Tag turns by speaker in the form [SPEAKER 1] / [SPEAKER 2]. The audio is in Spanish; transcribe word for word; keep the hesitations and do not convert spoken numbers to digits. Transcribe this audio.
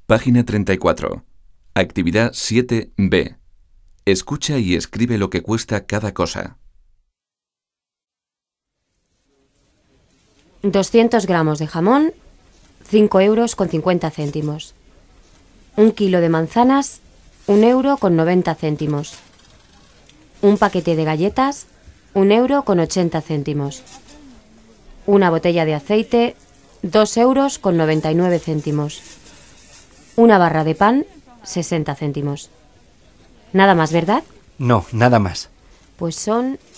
[SPEAKER 1] Página treinta y cuatro. Actividad siete B. Escucha y escribe lo que cuesta cada cosa.
[SPEAKER 2] doscientos gramos de jamón, cinco euros con cincuenta céntimos. Un kilo de manzanas, un euro con noventa céntimos. Un paquete de galletas, un euro con ochenta céntimos. Una botella de aceite, dos euros con noventa y nueve céntimos. Una barra de pan, sesenta céntimos. Nada más, ¿verdad?
[SPEAKER 3] No, nada más.
[SPEAKER 2] Pues son